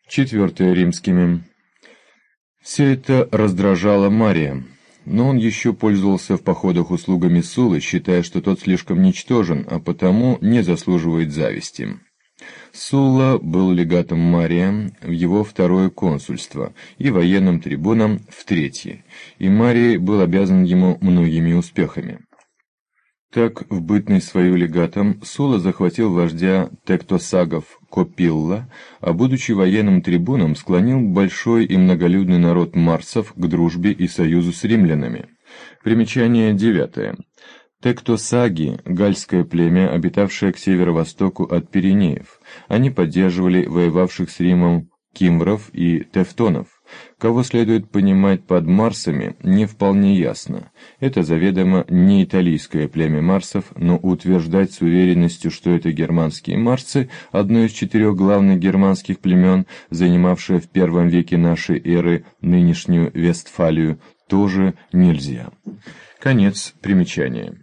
Четвертое римскими. Все это раздражало Мария, но он еще пользовался в походах услугами Суллы, считая, что тот слишком ничтожен, а потому не заслуживает зависти. Сулла был легатом Мария в его второе консульство и военным трибуном в третье, и Марий был обязан ему многими успехами. Так, в бытность свою легатом, Сулла захватил вождя тектосагов Копилла, а будучи военным трибуном, склонил большой и многолюдный народ марсов к дружбе и союзу с римлянами. Примечание 9. Тектосаги – гальское племя, обитавшее к северо-востоку от Пиренеев. Они поддерживали воевавших с Римом кимвров и тевтонов. Кого следует понимать под марсами, не вполне ясно. Это заведомо не италийское племя марсов, но утверждать с уверенностью, что это германские марсы, одно из 4 главных германских племен, занимавшее в первом веке нашей эры нынешнюю Вестфалию, тоже нельзя. Конец примечания.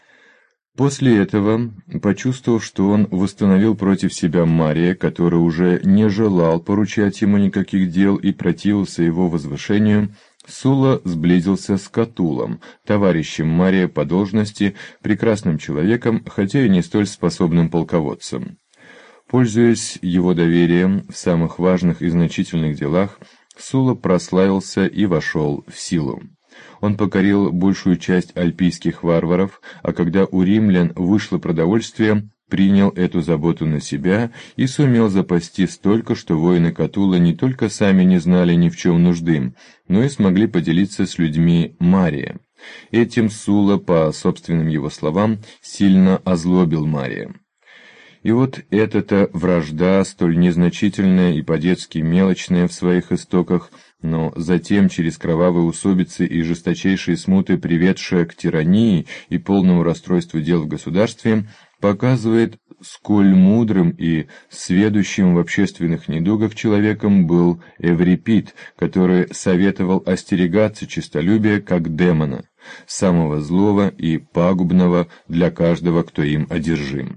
После этого, почувствовав, что он восстановил против себя Мария, который уже не желал поручать ему никаких дел и противился его возвышению, Сулла сблизился с Катулом, товарищем Мария по должности, прекрасным человеком, хотя и не столь способным полководцем. Пользуясь его доверием в самых важных и значительных делах, Сулла прославился и вошел в силу. Он покорил большую часть альпийских варваров, а когда у римлян вышло продовольствие, принял эту заботу на себя и сумел запасти столько, что воины Катула не только сами не знали ни в чем нужды, но и смогли поделиться с людьми Мария. Этим Сулла, по собственным его словам, сильно озлобил Мария. И вот эта-то вражда, столь незначительная и по-детски мелочная в своих истоках, но затем через кровавые усобицы и жесточайшие смуты, приведшая к тирании и полному расстройству дел в государстве, показывает, сколь мудрым и сведущим в общественных недугах человеком был Эврипид, который советовал остерегаться честолюбия как демона, самого злого и пагубного для каждого, кто им одержим.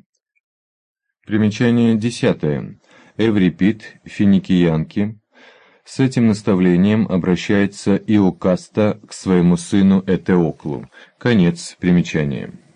Примечание 10. Эврипид, финикиянки. С этим наставлением обращается Иокаста к своему сыну Этеоклу. Конец примечания.